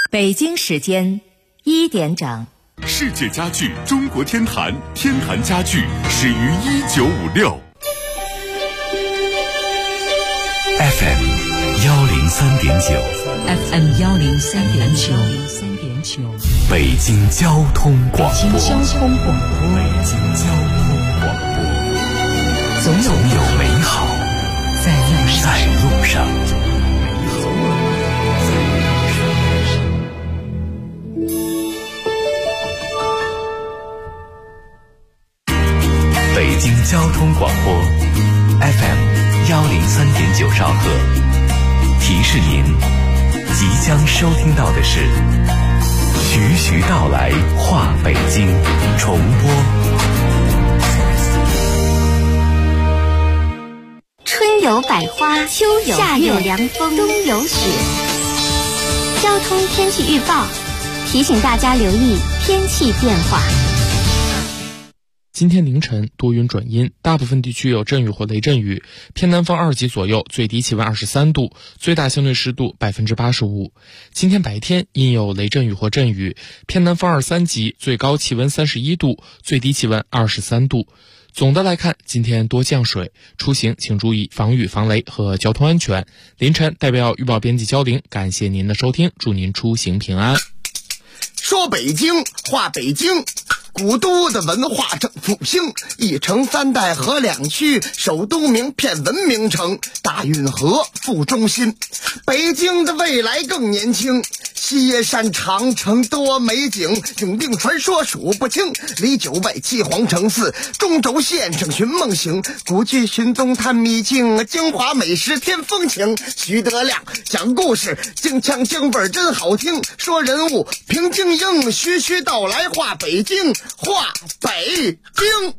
北京时间1点整。 世界家具中国天坛，天坛家具始于1956。FM 103.9，FM 103.9， 北京交通广播，总有美好在路上。北京交通广播 FM 103.9兆赫，提示您即将收听到的是徐徐道来话北京重播。 春有百花，秋有夏有凉风，冬有雪。交通天气预报提醒大家留意天气变化。 今天凌晨多云转阴，大部分地区有阵雨或雷阵雨，偏南风2级左右，最低气温23度，最大相对湿度85%。今天白天阴有雷阵雨或阵雨，偏南风2、3级，最高气温31度，最低气温23度。总的来看，今天多降水，出行请注意防雨防雷和交通安全。凌晨代表预报编辑焦玲，感谢您的收听，祝您出行平安。 说北京话北京，古都的文化正复兴，一城三代河两区，首都名片文明城，大运河副中心。北京的未来更年轻，西山长城多美景，永定传说数不清，离九外七皇城寺，中轴线上寻梦行，古剧寻踪探秘境，京华美食添风情。徐德亮讲故事，京腔京味真好听，说人物平静应，徐徐道来话北京，话北京。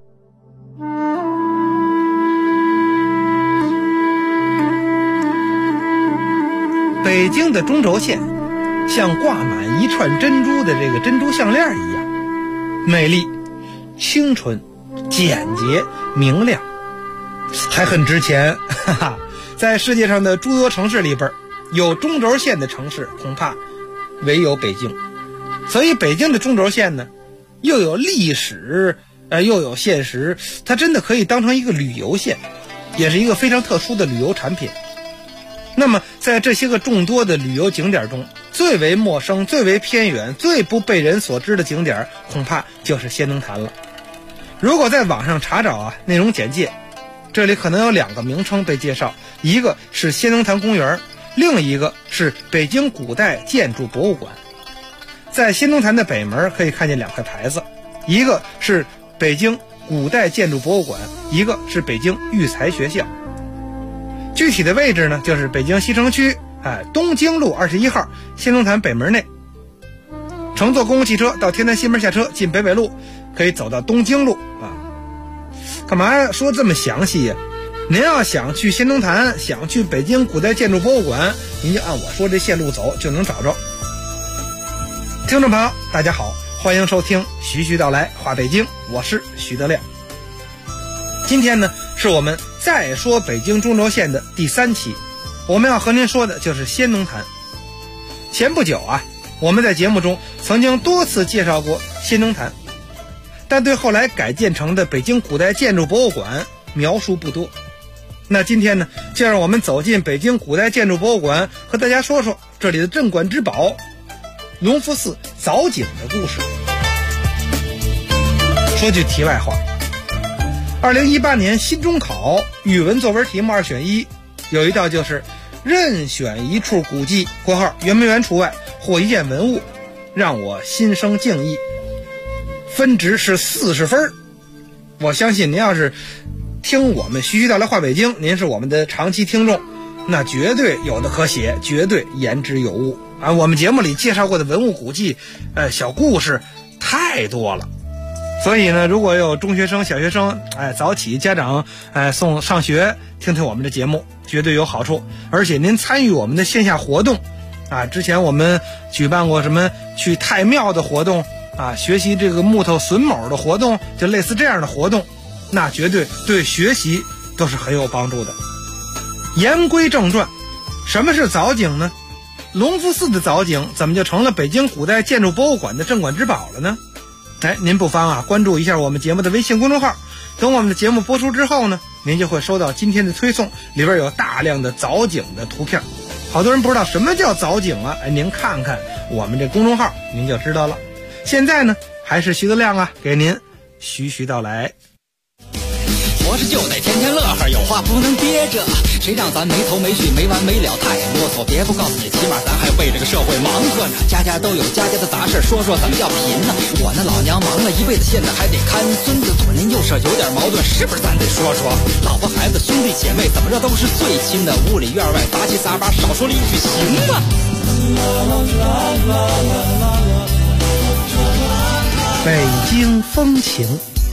北京的中轴线像挂满一串珍珠的这个珍珠项链一样，美丽、清纯、简洁、明亮，还很值钱。哈哈，在世界上的诸多城市里边，有中轴线的城市恐怕唯有北京。所以北京的中轴线呢，又有历史，又有现实，它真的可以当成一个旅游线，也是一个非常特殊的旅游产品。那么在这些个众多的旅游景点中，最为陌生、最为偏远、最不被人所知的景点，恐怕就是仙农坛了。如果在网上查找内容简介，这里可能有2个名称被介绍，一个是仙农坛公园，另一个是北京古代建筑博物馆。在仙农坛的北门可以看见2块牌子，一个是北京古代建筑博物馆，一个是北京育才学校。具体的位置呢，就是北京西城区东京路21号仙农坛北门内。乘坐公共汽车到天坛西门下车，进北纬路可以走到东京路干嘛说这么详细呀？您要想去仙农坛，想去北京古代建筑博物馆，您就按我说这线路走，就能找着。听众朋友大家好，欢迎收听徐徐道来话北京，我是徐德亮。今天呢，是我们再说北京中轴线的第3期，我们要和您说的就是仙农坛。前不久我们在节目中曾经多次介绍过仙农坛，但对后来改建成的北京古代建筑博物馆描述不多。那今天呢，就让我们走进北京古代建筑博物馆，和大家说说这里的镇馆之宝隆福寺藻井的故事。说句题外话，2018年新中考语文作文题目2选1，有一道就是任选一处古迹（括号圆没圆除外）或一件文物，让我心生敬意，分值是40分。我相信您要是听我们徐徐道来话北京，您是我们的长期听众，那绝对有的可写，绝对言之有物我们节目里介绍过的文物古迹小故事太多了。所以呢，如果有中学生、小学生早起家长送上学听听我们的节目，绝对有好处。而且您参与我们的线下活动之前我们举办过什么去太庙的活动学习这个木头榫卯的活动，就类似这样的活动，那绝对对学习都是很有帮助的。言归正传，什么是藻井呢？ 隆福寺的藻井怎么就成了北京古代建筑博物馆的镇馆之宝了呢？您不妨关注一下我们节目的微信公众号，等我们的节目播出之后呢，您就会收到今天的推送，里边有大量的藻井的图片。好多人不知道什么叫藻井啊，您看看我们这公众号您就知道了。现在呢，还是徐德亮给您徐徐道来。 活着就得天天乐呵，有话不能憋着，谁让咱没头没绪没完没了太啰嗦，别不告诉你，起码咱还为这个社会忙活呢。家家都有家家的杂事，说说怎么叫贫呢？我那老娘忙了一辈子，现在还得看孙子，左邻右舍有点矛盾，是不是咱得说说？老婆孩子兄弟姐妹怎么着都是最亲的，屋里院外杂七杂八，少说了一句行吗？ 北京风情。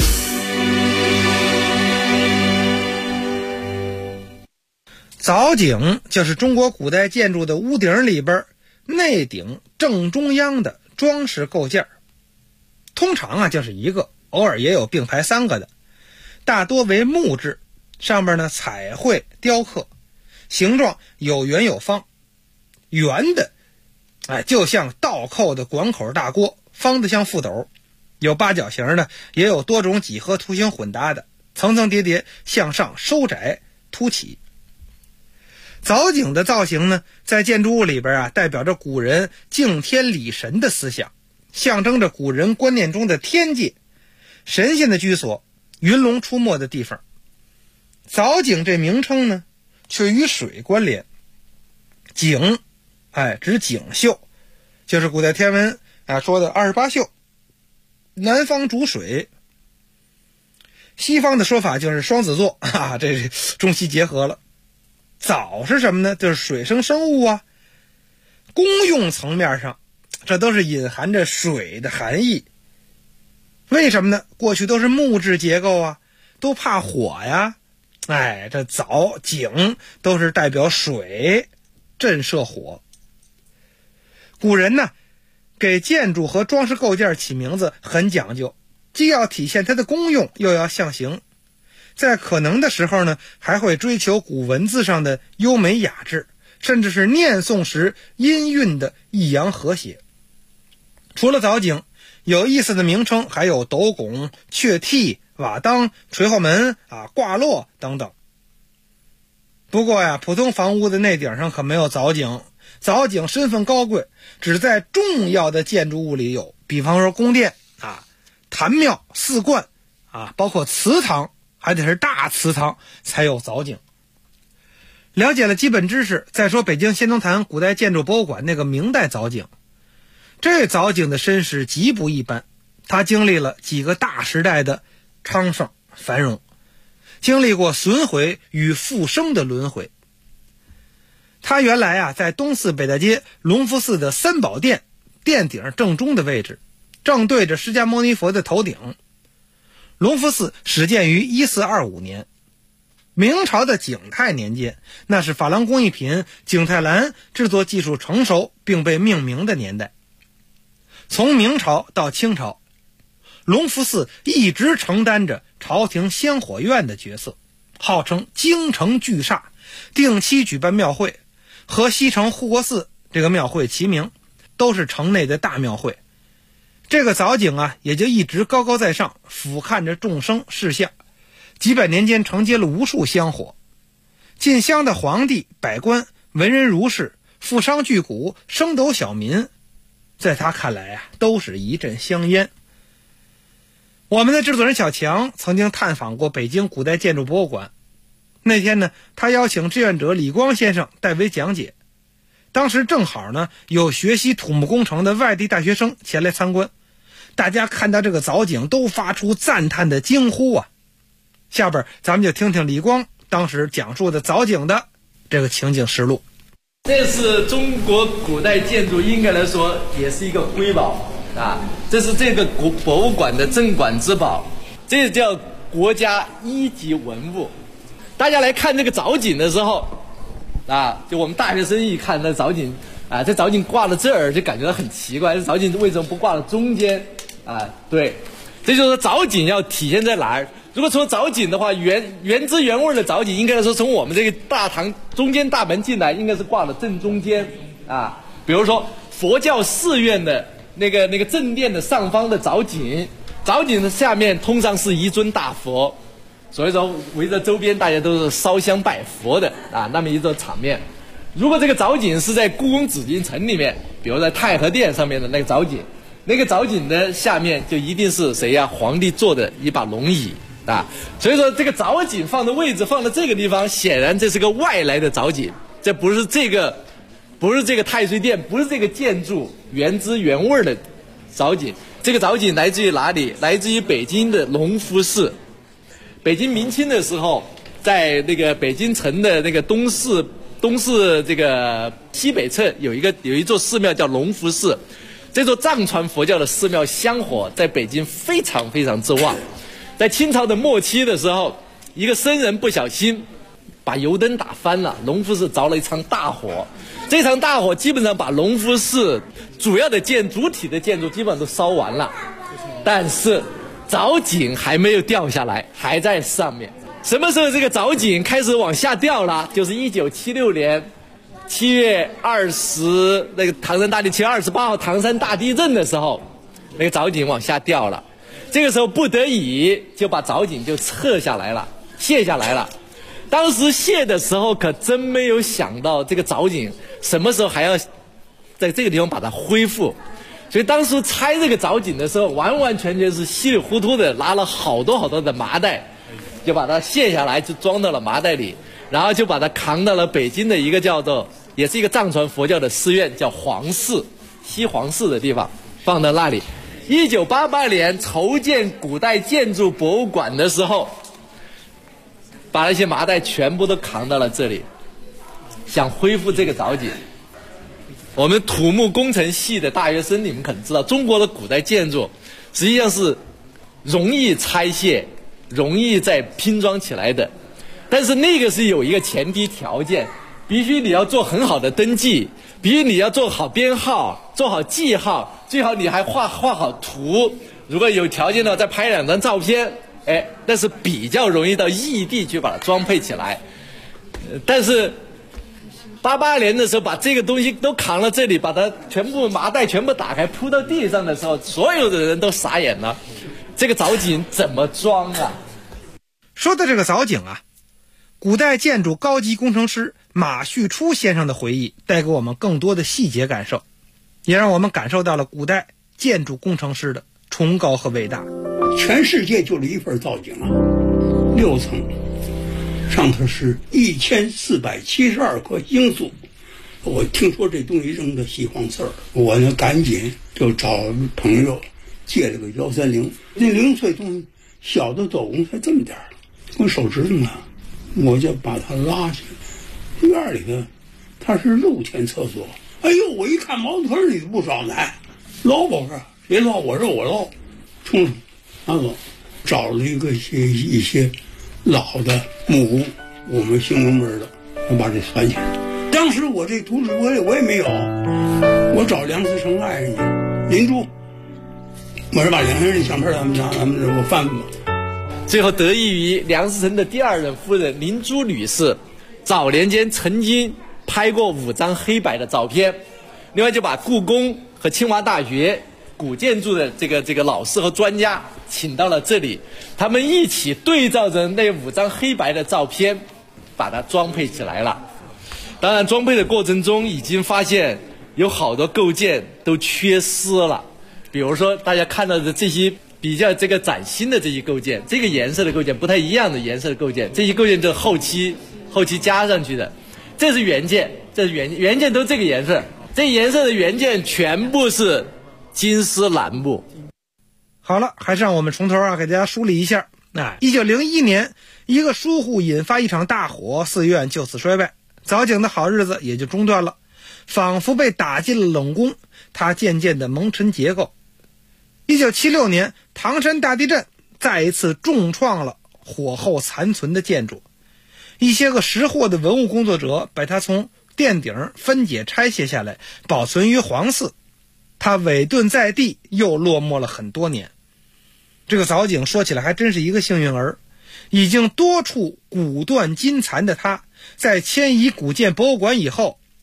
藻井就是中国古代建筑的屋顶里边内顶正中央的装饰构件，通常就是一个，偶尔也有并排3个的，大多为木质，上面呢彩绘雕刻，形状有圆有方，圆的就像倒扣的管口大锅，方的像覆斗，有八角形的，也有多种几何图形混搭的，层层叠叠向上收窄凸起。藻井的造型呢，在建筑物里边代表着古人敬天理神的思想，象征着古人观念中的天界，神仙的居所，云龙出没的地方。藻井这名称呢，却与水关联。井指井宿，就是古代天文说的28宿，南方主水，西方的说法就是双子座这是中西结合了。藻是什么呢？就是水生生物功用层面上，这都是隐含着水的含义。为什么呢？过去都是木质结构都怕火呀。这藻井都是代表水，震慑火。古人呢，给建筑和装饰构件起名字很讲究，既要体现它的功用，又要象形。在可能的时候呢，还会追求古文字上的优美雅致，甚至是念诵时音韵的抑扬和谐。除了藻井，有意思的名称还有斗拱、雀替、瓦当、垂后门挂落等等。不过普通房屋的内顶上可没有藻井，藻井身份高贵，只在重要的建筑物里有，比方说宫殿坛庙、寺观包括祠堂，还得是大祠堂才有藻井。了解了基本知识，再说北京先农坛古代建筑博物馆那个明代藻井。这藻井的身世极不一般，它经历了几个大时代的昌盛繁荣，经历过损毁与复生的轮回。它原来在东四北大街隆福寺的三宝殿殿顶正中的位置，正对着释迦牟尼佛的头顶。隆福寺始建于1425年，明朝的景泰年间，那是珐琅工艺品景泰蓝制作技术成熟并被命名的年代。从明朝到清朝，隆福寺一直承担着朝廷香火院的角色，号称京城巨煞，定期举办庙会，和西城护国寺这个庙会齐名，都是城内的大庙会。这个藻井也就一直高高在上，俯瞰着众生事项，几百年间承接了无数香火。进香的皇帝、百官、文人儒士、富商巨贾、升斗小民，在他看来都是一阵香烟。我们的制作人小强曾经探访过北京古代建筑博物馆，那天呢，他邀请志愿者李光先生代为讲解。当时正好呢，有学习土木工程的外地大学生前来参观，大家看到这个藻井都发出赞叹的惊呼下边咱们就听听李光当时讲述的藻井的这个情景实录。 这是中国古代建筑，应该来说也是一个瑰宝这是这个博物馆的镇馆之宝，这叫国家一级文物。大家来看这个藻井的时候就我们大学生一看那藻井这藻井挂了这儿，就感觉到很奇怪，这藻井为什么不挂到中间对，这就是说藻井要体现在哪儿。如果从藻井的话，原汁原味的藻井应该来说从我们这个大堂中间大门进来，应该是挂到正中间比如说佛教寺院的那个正殿的上方的藻井，藻井的下面通常是一尊大佛，所以说围着周边大家都是烧香拜佛的啊，那么一种场面。如果这个藻井是在故宫紫禁城里面，比如在太和殿上面的那个藻井，那个藻井的下面就一定是谁呀？皇帝坐的一把龙椅啊。所以说这个藻井放的位置放在这个地方，显然这是个外来的藻井，这不是这个太岁殿，不是这个建筑原汁原味的藻井。这个藻井来自于哪里？来自于北京的隆福寺。北京明清的时候，在那个北京城的那个东市这个西北侧有一座寺庙叫隆福寺，这座藏传佛教的寺庙香火在北京非常非常之旺。在清朝的末期的时候，一个僧人不小心把油灯打翻了，隆福寺着了一场大火。这场大火基本上把隆福寺主体的建筑基本上都烧完了，但是藻井还没有掉下来，还在上面。什么时候这个藻井开始往下掉了？就是1976年7月20那个唐山大地7月28号唐山大地震的时候，那个藻井往下掉了。这个时候不得已就把藻井就撤下来了，卸下来了。当时卸的时候可真没有想到这个藻井什么时候还要在这个地方把它恢复。所以当时拆这个藻井的时候，完完全全是稀里糊涂的拿了好多的麻袋，就把它卸下来，就装到了麻袋里，然后就把它扛到了北京的一个叫做也是一个藏传佛教的寺院，叫黄寺，西黄寺的地方，放到那里。1988年筹建古代建筑博物馆的时候，把那些麻袋全部都扛到了这里，想恢复这个藻井。我们土木工程系的大学生，你们可能知道，中国的古代建筑实际上是容易拆卸、容易再拼装起来的，但是那个是有一个前提条件，必须你要做很好的登记，必须你要做好编号、做好记号，最好你还画好图，如果有条件的话再拍2张照片，那是比较容易到异地去把它装配起来。但是88年的时候把这个东西都扛了这里，把它全部麻袋全部打开铺到地上的时候，所有的人都傻眼了，这个藻井怎么装啊？ 说的这个藻井啊，古代建筑高级工程师马旭初先生的回忆带给我们更多的细节感受，也让我们感受到了古代建筑工程师的崇高和伟大。 全世界就这一份造景啊，6层，上头是1472颗罂粟。我听说这东西扔到西黄寺，我呢赶紧就找朋友借了个130，那零碎东西小的走工才这么点儿，跟手指头啊，我就把它拉去院里头，它是露天厕所。哎呦，我一看茅坑里不少奶，捞不是谁捞我肉我捞，冲拿走，找了一些老的木屋，我们兴隆门的，我把这攒起来。当时我这图纸我也没有，我找梁思成爱人去，林珠，我说把梁先生相片咱们这我翻翻吧。 最后得益于梁思成的第2任夫人林珠女士，早年间曾经拍过5张黑白的照片，另外就把故宫和清华大学古建筑的这个老师和专家请到了这里，他们一起对照着那5张黑白的照片，把它装配起来了。当然，装配的过程中已经发现有好多构件都缺失了，比如说大家看到的这些比较这个崭新的这些构件，这个颜色的构件不太一样的颜色的构件，这些构件就是后期加上去的，这是原件，原件都这个颜色，这颜色的原件全部是金丝楠木。 好了，还是让我们从头给大家梳理一下。1901年，一个疏忽引发一场大火，寺院就此衰败，藻井的好日子也就中断了，仿佛被打进了冷宫，它渐渐的蒙尘结构。1976年，唐山大地震再一次重创了火后残存的建筑，一些个识货的文物工作者把它从殿顶分解拆卸下来，保存于黄寺。它委顿在地，又落寞了很多年。这个藻井说起来还真是一个幸运儿，已经多处骨断筋残的它，在迁移古建博物馆以后，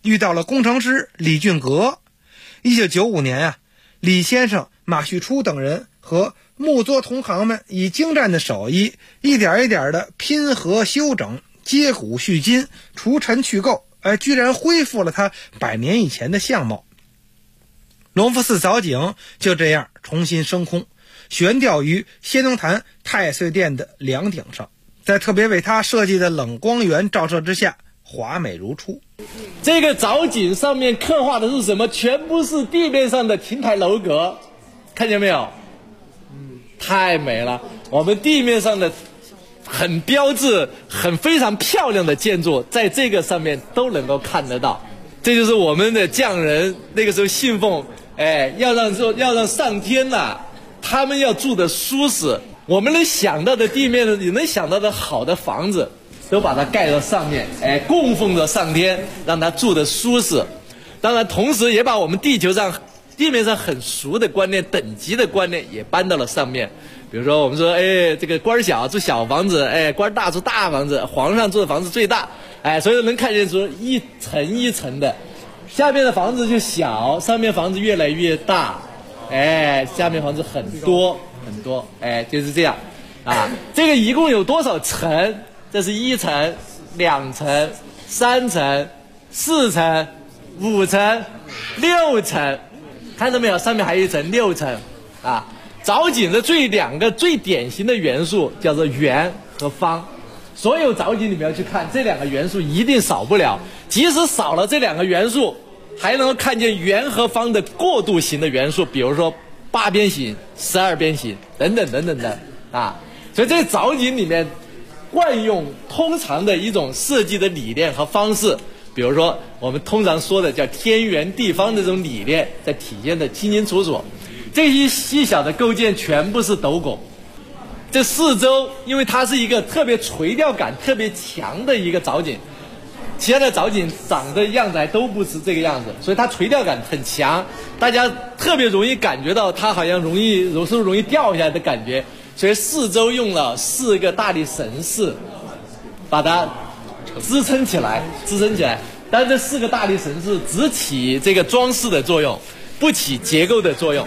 遇到了工程师李俊阁。1995年啊，李先生、马旭初等人和木作同行们以精湛的手艺，一点一点的拼合修整，接骨续筋，除尘去垢，居然恢复了它100年以前的相貌。隆福寺藻井就这样重新升空，悬吊于仙农坛太岁殿的梁顶上，在特别为它设计的冷光源照射之下，华美如初。 这个藻井上面刻画的是什么？全部是地面上的亭台楼阁，看见没有？太美了。我们地面上的很标志、非常漂亮的建筑，在这个上面都能够看得到。这就是我们的匠人那个时候信奉，要让上天呐，他们要住的舒适。我们能想到的地面，你能想到的好的房子，都把它盖到上面，供奉着上天，让他住的舒适。当然，同时也把我们地面上很俗的观念、等级的观念也搬到了上面。比如说，我们说，这个官小住小房子，官大住大房子，皇上住的房子最大，所以能看见出一层一层的，下面的房子就小，上面房子越来越大，下面房子很多很多，就是这样啊。这个一共有多少层？这是1层、2层、3层、4层、5层、6层，看到没有？上面还有一层6层啊。藻井的2个最典型的元素叫做圆和方，所有藻井里面要去看这2个元素一定少不了，即使少了这2个元素，还能够看见圆和方的过渡型的元素，比如说8边形、12边形等等等等的啊。所以这藻井里面惯用通常的一种设计的理念和方式，比如说我们通常说的叫天圆地方的这种理念，在体现的清清楚楚。这些细小的构件全部是斗拱，这四周因为它是一个特别垂钓感特别强的一个藻井，其他的藻井长的样子还都不是这个样子，所以它垂钓感很强，大家特别容易感觉到它好像容易掉下来的感觉。所以四周用了4个大力神士把它支撑起来。但是这4个大力神士只起这个装饰的作用，不起结构的作用。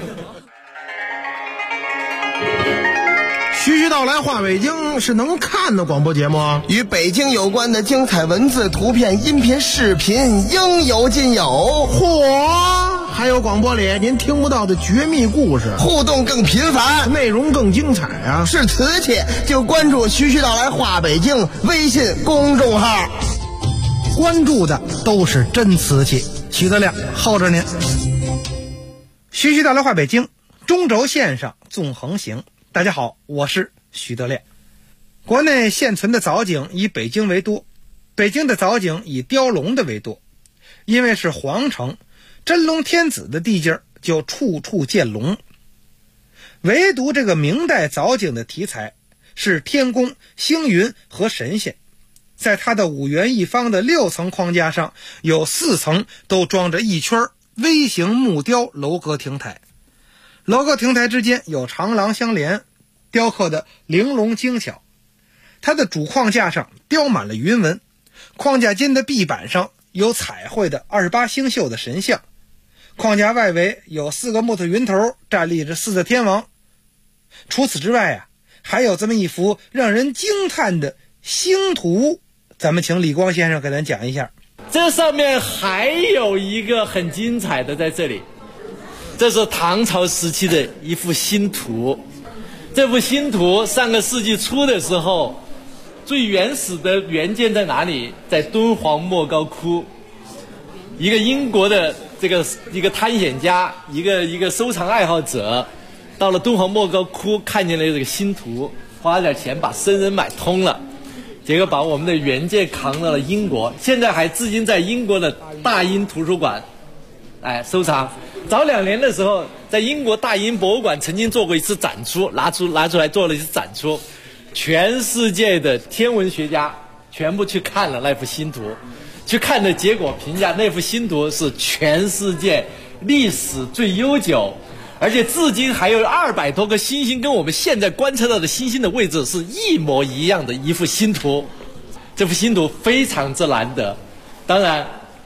徐徐道来话北京是能看的广播节目啊， 与北京有关的精彩文字、图片、音频、视频应有尽有。 嚯！还有广播里您听不到的绝密故事， 互动更频繁， 内容更精彩啊！ 是瓷器就关注徐徐道来话北京微信公众号， 关注的都是真瓷器。徐德亮候着您。徐徐道来话北京，中轴线上纵横行。大家好，我是徐德亮。国内现存的藻井以北京为多，北京的藻井以雕龙的为多。因为是皇城，真龙天子的地界就处处见龙。唯独这个明代藻井的题材是天宫、星云和神仙，在它的5圆1方的6层框架上，有4层都装着一圈微型木雕楼阁亭台。楼阁亭台之间有长廊相连，雕刻的玲珑精巧。它的主框架上雕满了云纹，框架间的壁板上有彩绘的28星宿的神像，框架外围有4个木头云头站立着4个天王。除此之外还有这么一幅让人惊叹的星图，咱们请李光先生给咱讲一下。 这上面还有一个很精彩的在这里，这是唐朝时期的一幅星图。这幅星图上个世纪初的时候，最原始的原件在哪里？在敦煌莫高窟。一个英国的一个探险家，一个收藏爱好者，到了敦煌莫高窟看见了这个星图，花了点钱把僧人买通了，结果把我们的原件扛到了英国，现在还至今在英国的大英图书馆收藏。早2年的时候，在英国大英博物馆曾经做过一次展出，拿出来做了一次展出，全世界的天文学家全部去看了那幅星图，去看的结果评价那幅星图是全世界历史最悠久，而且至今还有200多个星星跟我们现在观测到的星星的位置是一模一样的一幅星图。这幅星图非常之难得。当然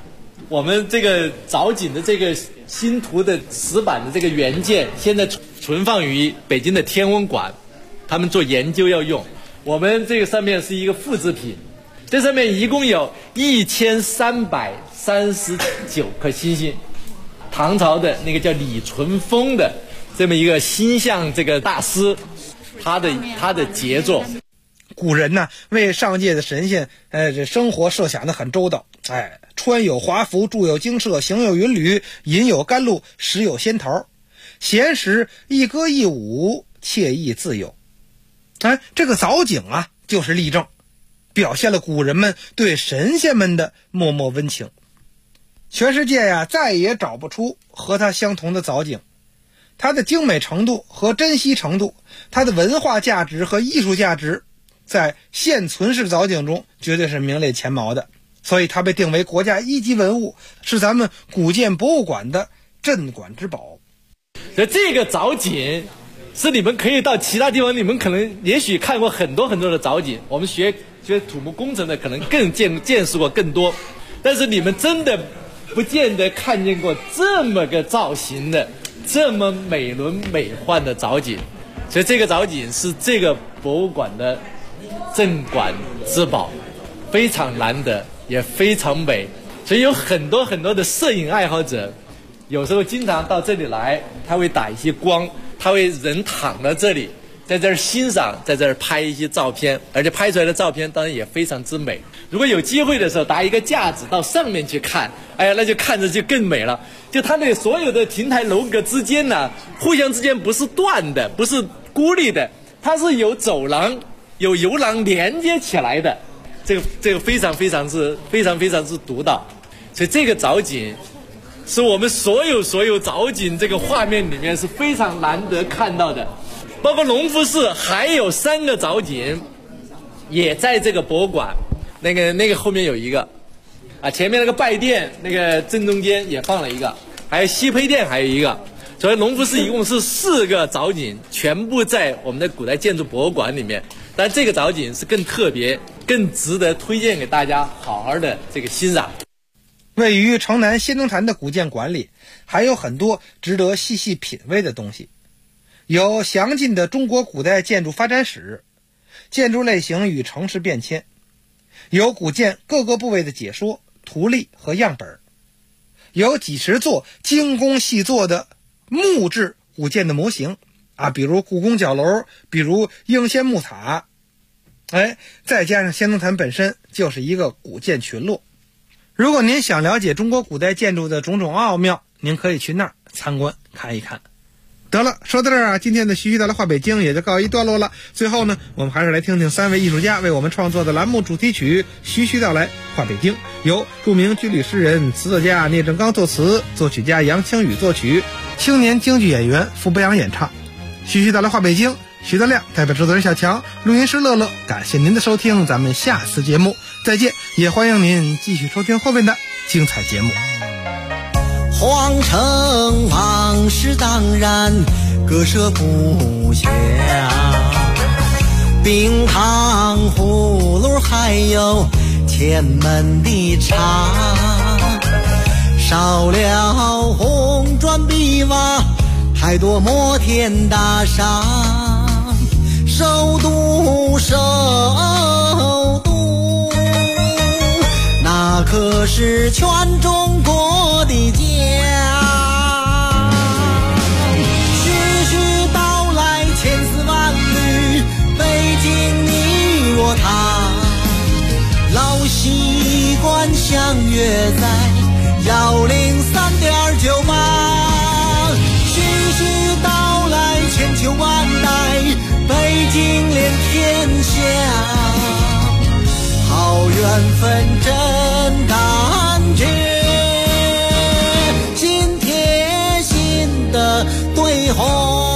我们这个藻井的这个新图的石板的这个原件，现在存放于北京的天文馆，他们做研究要用。我们这个上面是一个复制品，这上面一共有1339颗星星。唐朝的那个叫李淳风的这么一个星象这个大师，他的杰作。 古人呢为上界的神仙这生活设想的很周到，穿有华服，住有精舍，行有云旅，饮有甘露，食有仙桃，闲时一歌一舞，惬意自有。这个藻井啊就是例证，表现了古人们对神仙们的脉脉温情。全世界呀再也找不出和它相同的藻井，它的精美程度和珍稀程度，它的文化价值和艺术价值，在现存世藻井中绝对是名列前茅的，所以它被定为国家一级文物，是咱们古建博物馆的镇馆之宝。 这个藻井是你们可以到其他地方，你们可能也许看过很多很多的藻井，我们学土木工程的可能更见识过更多，但是你们真的不见得看见过这么个造型的这么美轮美奂的藻井。所以这个藻井是这个博物馆的镇馆之宝，非常难得也非常美。所以有很多很多的摄影爱好者有时候经常到这里来，他会打一些光，他会人躺在这里，在这儿欣赏，在这儿拍一些照片，而且拍出来的照片当然也非常之美。如果有机会的时候搭一个架子到上面去看，那就看着就更美了。就它的所有的亭台楼阁之间呢，互相之间不是断的，不是孤立的，它是有走廊有游廊连接起来的，这个非常之独到。所以这个藻井是我们所有藻井这个画面里面是非常难得看到的。包括隆福寺还有3个藻井也在这个博物馆，那个后面有一个前面那个拜殿那个正中间也放了一个，还有西胚殿还有一个。所以隆福寺一共是4个藻井，全部在我们的古代建筑博物馆里面。但这个藻井是更特别，更值得推荐给大家好好的这个欣赏。 位于城南仙踪坛的古建馆里还有很多值得细细品味的东西，有详尽的中国古代建筑发展史，建筑类型与城市变迁，有古建各个部位的解说、图例和样本，有几十座精工细作的木质古建的模型比如故宫角楼，比如应仙木塔，再加上仙踪坛本身就是一个古建群落。如果您想了解中国古代建筑的种种奥妙，您可以去那儿参观看一看。得了，说到这儿今天的徐徐道来话北京也就告一段落了。最后呢，我们还是来听听3位艺术家为我们创作的栏目主题曲《徐徐道来话北京》，由著名军旅诗人、词作家聂政刚作词，作曲家杨清宇作曲，青年京剧演员傅博阳演唱。徐徐道来话北京，徐德亮代表制作人小强，录音师乐乐，感谢您的收听，咱们下次节目再见，也欢迎您继续收听后面的精彩节目。 皇城往事当然割舍不下，冰糖葫芦还有前门的茶，少了红砖碧瓦，太多摩天大厦，首都那可是全中国的家。徐徐道来千丝万缕，北京你我他，老习惯相约在103.98。徐徐道来千秋万代，北京连天下，好缘分真感觉，心贴心的对话。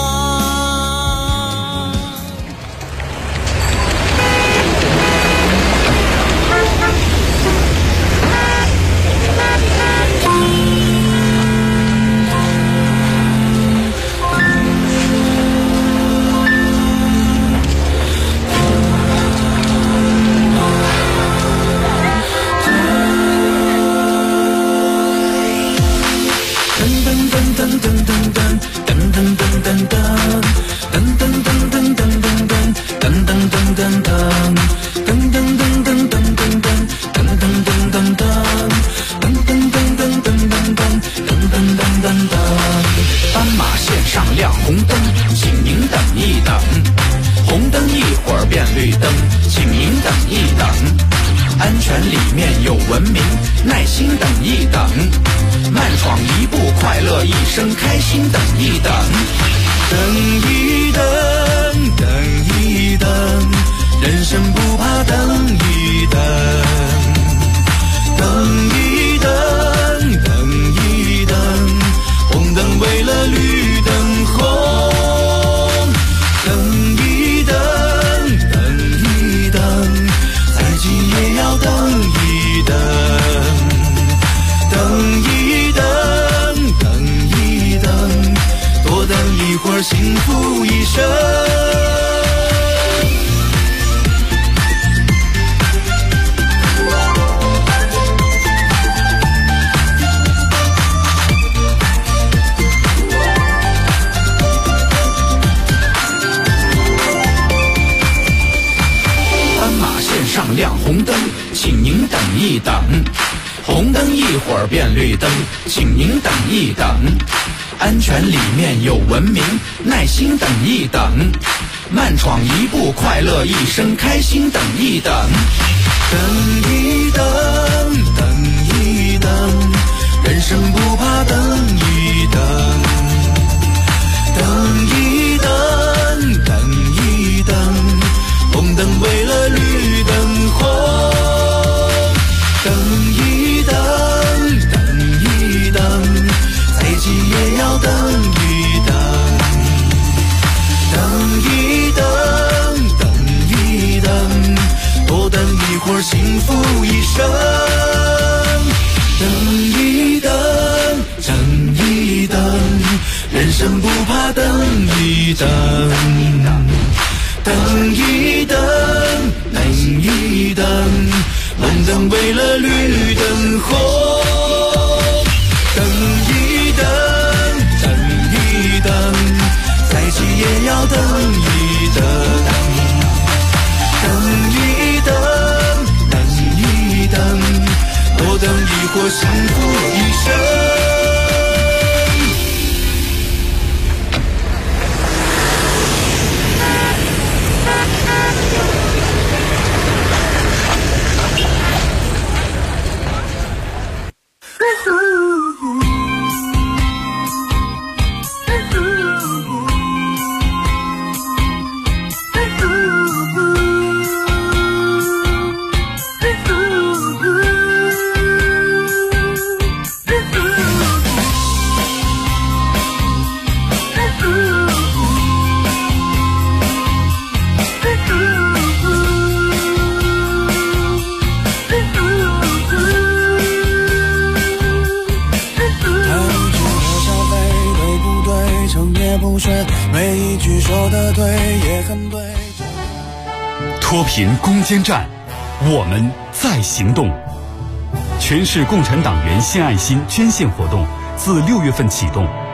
全里面有文明，耐心等一等，慢闯一步，快乐一生，开心等一等，等一等，等一等，人生不怕等一等，等一等，等一等，红灯为了绿灯红，等一等，等一等，再急也要等一等，等一等，等一等，多等一会儿，幸福一生。上亮红灯，请您等一等，红灯一会儿变绿灯，请您等一等，安全里面有文明，耐心等一等，慢闯一步，快乐一生，开心等一等，等一等，等一等，人生不怕等一等，等一等，等一等，红灯为了绿灯红，等一等，等一等，再急也要等一等，等一等，等一等，多等一会儿，幸福一生，等一等，等一等，人生不怕等一等，等一等，等一等，红灯为了绿灯红，等一等，等一等，再急也要等一等，等一等，等一等，多等一会儿，幸福一生。 脱贫攻坚战，我们在行动。全市共产党员献爱心捐献活动自6月份启动，